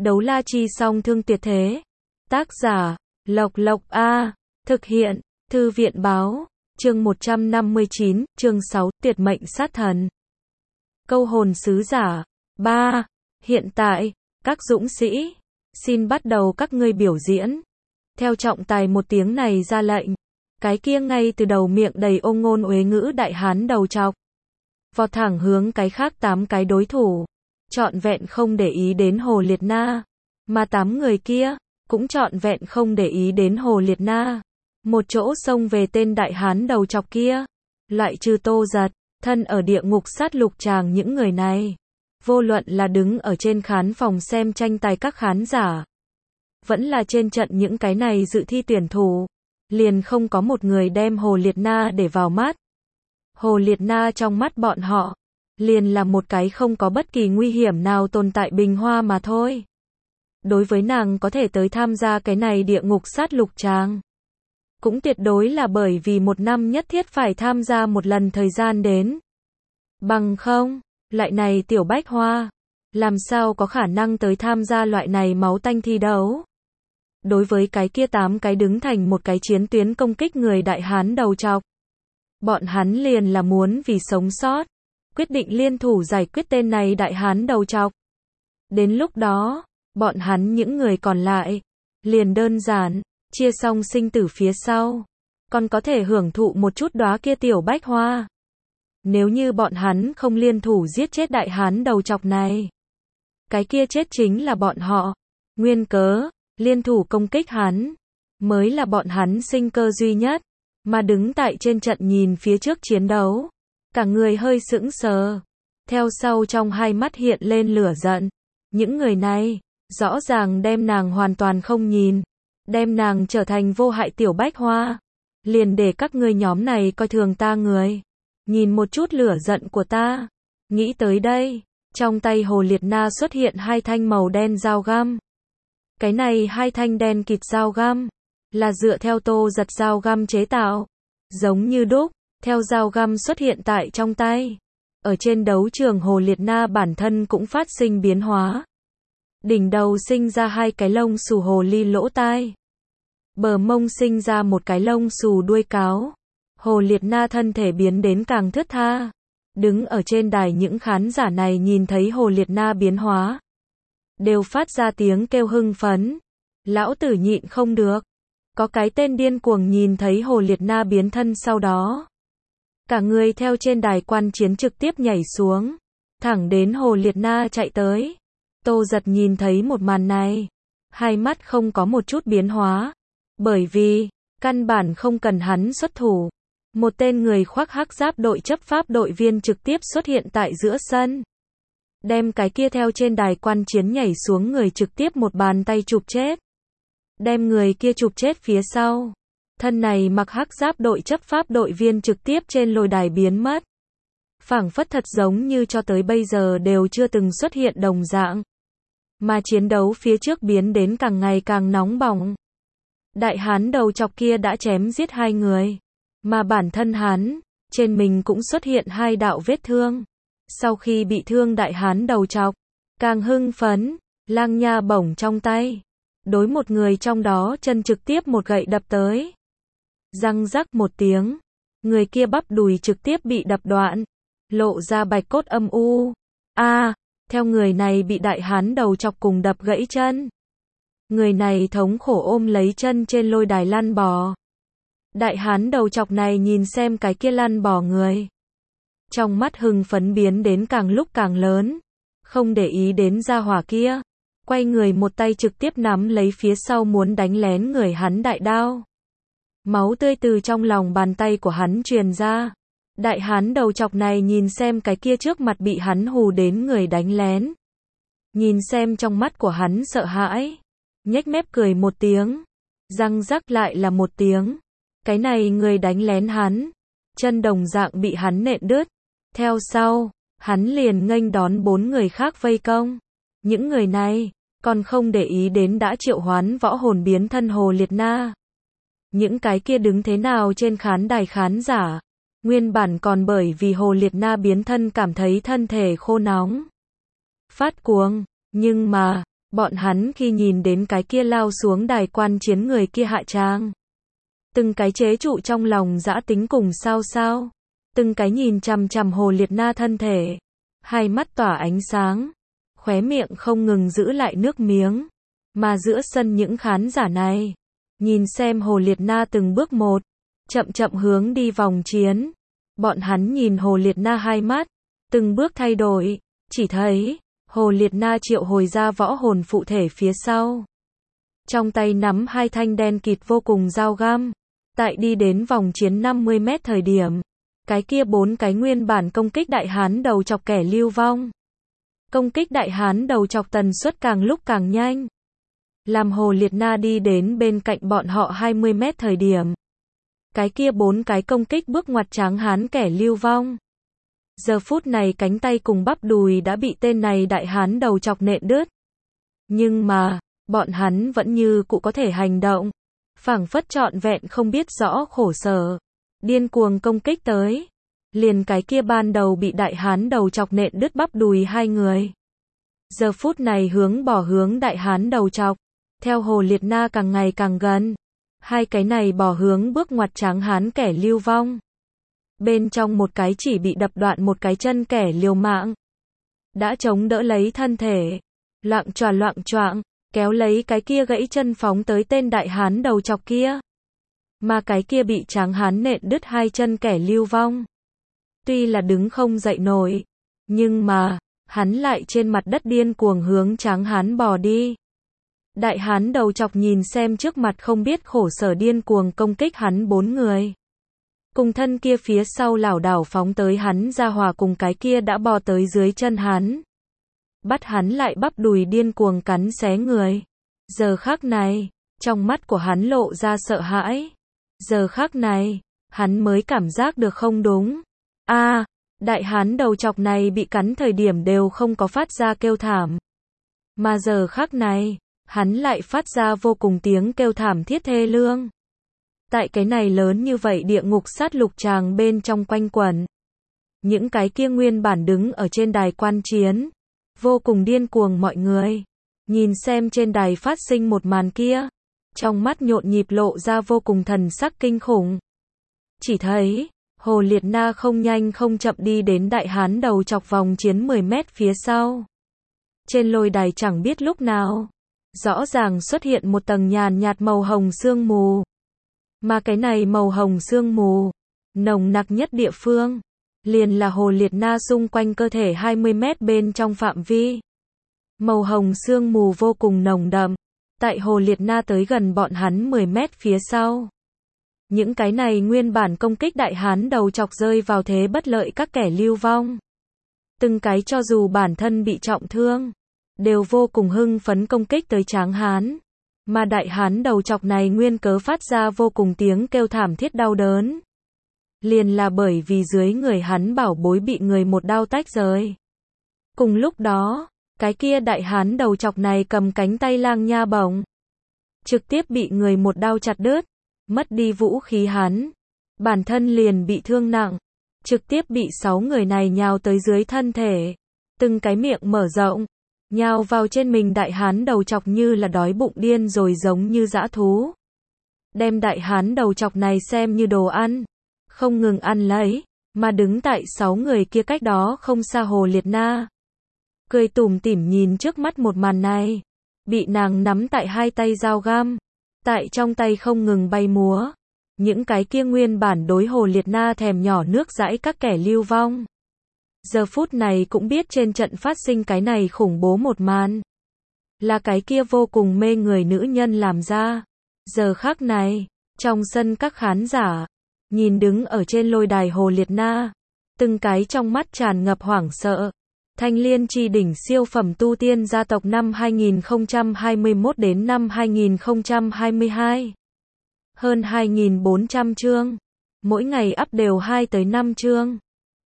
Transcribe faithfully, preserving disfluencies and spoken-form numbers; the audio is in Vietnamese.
Đấu la chi song thương tuyệt thế. Tác giả, Lộc Lộc A. Thực hiện, Thư viện báo. Chương một trăm năm mươi chín, chương sáu, tuyệt mệnh sát thần. Câu hồn sứ giả. ba. Hiện tại, các dũng sĩ, xin bắt đầu các ngươi biểu diễn. Theo trọng tài một tiếng này ra lệnh, cái kia ngay từ đầu miệng đầy ô ngôn uế ngữ đại hán đầu trọc, vọt thẳng hướng cái khác tám cái đối thủ, trọn vẹn không để ý đến Hồ Liệt Na, mà tám người kia cũng trọn vẹn không để ý đến Hồ Liệt Na, một chỗ xông về tên đại hán đầu trọc kia, loại trừ Tô Giật, thân ở địa ngục sát lục tràng những người này, vô luận là đứng ở trên khán phòng xem tranh tài các khán giả, vẫn là trên trận những cái này dự thi tuyển thủ, liền không có một người đem Hồ Liệt Na để vào mắt. Hồ Liệt Na trong mắt bọn họ, liền là một cái không có bất kỳ nguy hiểm nào tồn tại bình hoa mà thôi. Đối với nàng có thể tới tham gia cái này địa ngục sát lục tràng, cũng tuyệt đối là bởi vì một năm nhất thiết phải tham gia một lần thời gian đến. Bằng không, loại này tiểu bách hoa, làm sao có khả năng tới tham gia loại này máu tanh thi đấu. Đối với cái kia tám cái đứng thành một cái chiến tuyến công kích người đại hán đầu trọc, bọn hắn liền là muốn vì sống sót, quyết định liên thủ giải quyết tên này đại hán đầu trọc. Đến lúc đó, bọn hắn những người còn lại, liền đơn giản, chia xong sinh tử phía sau, còn có thể hưởng thụ một chút đóa kia tiểu bách hoa. Nếu như bọn hắn không liên thủ giết chết đại hán đầu trọc này, cái kia chết chính là bọn họ. Nguyên cớ, liên thủ công kích hắn, mới là bọn hắn sinh cơ duy nhất. Mà đứng tại trên trận nhìn phía trước chiến đấu, cả người hơi sững sờ, theo sau trong hai mắt hiện lên lửa giận. Những người này, rõ ràng đem nàng hoàn toàn không nhìn, đem nàng trở thành vô hại tiểu bách hoa, liền để các ngươi nhóm này coi thường ta người. Nhìn một chút lửa giận của ta. Nghĩ tới đây, trong tay Hồ Liệt Na xuất hiện hai thanh màu đen dao găm. Cái này hai thanh đen kịt dao găm, là dựa theo Tô Giật dao găm chế tạo, giống như đúc, theo dao găm xuất hiện tại trong tay. Ở trên đấu trường Hồ Liệt Na bản thân cũng phát sinh biến hóa. Đỉnh đầu sinh ra hai cái lông xù hồ ly lỗ tai. Bờ mông sinh ra một cái lông xù đuôi cáo. Hồ Liệt Na thân thể biến đến càng thướt tha. Đứng ở trên đài những khán giả này nhìn thấy Hồ Liệt Na biến hóa, đều phát ra tiếng kêu hưng phấn. Lão tử nhịn không được. Có cái tên điên cuồng nhìn thấy Hồ Liệt Na biến thân sau đó, cả người theo trên đài quan chiến trực tiếp nhảy xuống, thẳng đến Hồ Liệt Na chạy tới. Tô Giật nhìn thấy một màn này, hai mắt không có một chút biến hóa, bởi vì, căn bản không cần hắn xuất thủ. Một tên người khoác hắc giáp đội chấp pháp đội viên trực tiếp xuất hiện tại giữa sân, đem cái kia theo trên đài quan chiến nhảy xuống người trực tiếp một bàn tay chụp chết. Đem người kia chụp chết phía sau, thân này mặc hắc giáp đội chấp pháp đội viên trực tiếp trên lôi đài biến mất. Phảng phất thật giống như cho tới bây giờ đều chưa từng xuất hiện đồng dạng. Mà chiến đấu phía trước biến đến càng ngày càng nóng bỏng. Đại hán đầu trọc kia đã chém giết hai người, mà bản thân hắn, trên mình cũng xuất hiện hai đạo vết thương. Sau khi bị thương đại hán đầu trọc, càng hưng phấn, lang nha bổng trong tay, đối một người trong đó chân trực tiếp một gậy đập tới. Răng rắc một tiếng, người kia bắp đùi trực tiếp bị đập đoạn, lộ ra bạch cốt âm u. A, à, theo người này bị đại hán đầu chọc cùng đập gãy chân. Người này thống khổ ôm lấy chân trên lôi đài lăn bò. Đại hán đầu chọc này nhìn xem cái kia lăn bò người, trong mắt hưng phấn biến đến càng lúc càng lớn, không để ý đến gia hỏa kia. Quay người một tay trực tiếp nắm lấy phía sau muốn đánh lén người hắn đại đao. Máu tươi từ trong lòng bàn tay của hắn truyền ra. Đại hán đầu chọc này nhìn xem cái kia trước mặt bị hắn hù đến người đánh lén. Nhìn xem trong mắt của hắn sợ hãi. Nhếch mép cười một tiếng. Răng rắc lại là một tiếng. Cái này người đánh lén hắn. Chân đồng dạng bị hắn nện đứt. Theo sau, hắn liền nghênh đón bốn người khác vây công. Những người này, còn không để ý đến đã triệu hoán võ hồn biến thân Hồ Liệt Na. Những cái kia đứng thế nào trên khán đài khán giả, nguyên bản còn bởi vì Hồ Liệt Na biến thân cảm thấy thân thể khô nóng, phát cuồng, nhưng mà, Bọn hắn khi nhìn đến cái kia lao xuống đài quan chiến người kia hạ tràng, từng cái chế trụ trong lòng dã tính cùng sao sao, từng cái nhìn chằm chằm Hồ Liệt Na thân thể, hai mắt tỏa ánh sáng, khóe miệng không ngừng giữ lại nước miếng, mà giữa sân những khán giả này, nhìn xem Hồ Liệt Na từng bước một, chậm chậm hướng đi vòng chiến, bọn hắn nhìn Hồ Liệt Na hai mắt, từng bước thay đổi, chỉ thấy, Hồ Liệt Na triệu hồi ra võ hồn phụ thể phía sau. Trong tay nắm hai thanh đen kịt vô cùng dao găm. Tại đi đến vòng chiến năm mươi mét thời điểm, cái kia bốn cái nguyên bản công kích đại hán đầu chọc kẻ lưu vong. Công kích đại hán đầu chọc tần suất càng lúc càng nhanh. Làm Hồ Liệt Na đi đến bên cạnh bọn họ hai mươi mét thời điểm. Cái kia bốn cái công kích bước ngoặt tráng hán kẻ lưu vong. Giờ phút này cánh tay cùng bắp đùi đã bị tên này đại hán đầu chọc nện đứt. Nhưng mà, bọn hắn vẫn như cũ có thể hành động. Phảng phất trọn vẹn không biết rõ khổ sở. Điên cuồng công kích tới. Liền cái kia ban đầu bị đại hán đầu chọc nện đứt bắp đùi hai người. Giờ phút này hướng bỏ hướng đại hán đầu chọc. Theo Hồ Liệt Na càng ngày càng gần. Hai cái này bỏ hướng bước ngoặt tráng hán kẻ lưu vong. Bên trong một cái chỉ bị đập đoạn một cái chân kẻ liều mạng. Đã chống đỡ lấy thân thể. Loạng choạng loạng choạng, kéo lấy cái kia gãy chân phóng tới tên đại hán đầu chọc kia. Mà cái kia bị tráng hán nện đứt hai chân kẻ lưu vong. Tuy là đứng không dậy nổi. Nhưng mà, hắn lại trên mặt đất điên cuồng hướng tráng hán bò đi. Đại hán đầu chọc nhìn xem trước mặt không biết khổ sở điên cuồng công kích hắn bốn người. Cùng thân kia phía sau lảo đảo phóng tới hắn ra hòa cùng cái kia đã bò tới dưới chân hắn. Bắt hắn lại bắp đùi điên cuồng cắn xé người. Giờ khắc này, trong mắt của hắn lộ ra sợ hãi. Giờ khắc này, hắn mới cảm giác được không đúng. A, à, đại hán đầu chọc này bị cắn thời điểm đều không có phát ra kêu thảm. Mà giờ khắc này, hắn lại phát ra vô cùng tiếng kêu thảm thiết thê lương. Tại cái này lớn như vậy địa ngục sát lục tràng bên trong quanh quẩn. Những cái kia nguyên bản đứng ở trên đài quan chiến. Vô cùng điên cuồng mọi người. Nhìn xem trên đài phát sinh một màn kia. Trong mắt nhộn nhịp lộ ra vô cùng thần sắc kinh khủng. Chỉ thấy, Hồ Liệt Na không nhanh không chậm đi đến đại hán đầu chọc vòng chiến mười mét phía sau. Trên lôi đài chẳng biết lúc nào. Rõ ràng xuất hiện một tầng nhàn nhạt màu hồng sương mù. Mà cái này màu hồng sương mù, nồng nặc nhất địa phương, liền là Hồ Liệt Na xung quanh cơ thể hai mươi mét bên trong phạm vi. Màu hồng sương mù vô cùng nồng đậm, tại Hồ Liệt Na tới gần bọn hắn mười mét phía sau. Những cái này nguyên bản công kích đại hán đầu chọc rơi vào thế bất lợi các kẻ lưu vong. Từng cái cho dù bản thân bị trọng thương, đều vô cùng hưng phấn công kích tới tráng hán. Mà đại hán đầu chọc này nguyên cớ phát ra vô cùng tiếng kêu thảm thiết đau đớn. Liền là bởi vì dưới người hắn bảo bối bị người một đao tách rời. Cùng lúc đó, cái kia đại hán đầu chọc này cầm cánh tay lang nha bổng. Trực tiếp bị người một đao chặt đứt, mất đi vũ khí hắn. Bản thân liền bị thương nặng, trực tiếp bị sáu người này nhào tới dưới thân thể. Từng cái miệng mở rộng. Nhào vào trên mình đại hán đầu chọc như là đói bụng điên rồi giống như dã thú. Đem đại hán đầu chọc này xem như đồ ăn. Không ngừng ăn lấy. Mà đứng tại sáu người kia cách đó không xa Hồ Liệt Na. Cười tủm tỉm nhìn trước mắt một màn này. Bị nàng nắm tại hai tay dao găm. Tại trong tay không ngừng bay múa. Những cái kia nguyên bản đối Hồ Liệt Na thèm nhỏ nước dãi các kẻ lưu vong. Giờ phút này cũng biết trên trận phát sinh cái này khủng bố một màn. Là cái kia vô cùng mê người nữ nhân làm ra. Giờ khắc này, trong sân các khán giả, nhìn đứng ở trên lôi đài Hồ Liệt Na. Từng cái trong mắt tràn ngập hoảng sợ. Thanh Liên chi đỉnh siêu phẩm tu tiên gia tộc năm hai nghìn không trăm hai mươi mốt đến năm hai nghìn không trăm hai mươi hai. Hơn hai nghìn bốn trăm chương. Mỗi ngày up đều hai tới năm chương.